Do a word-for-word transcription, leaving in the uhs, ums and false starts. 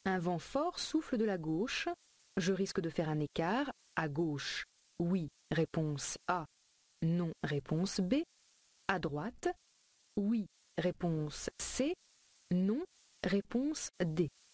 Un vent fort souffle de la gauche. Je risque de faire un écart. À gauche. Oui, réponse A. Non, réponse B. À droite. Oui, réponse C. Non, réponse D.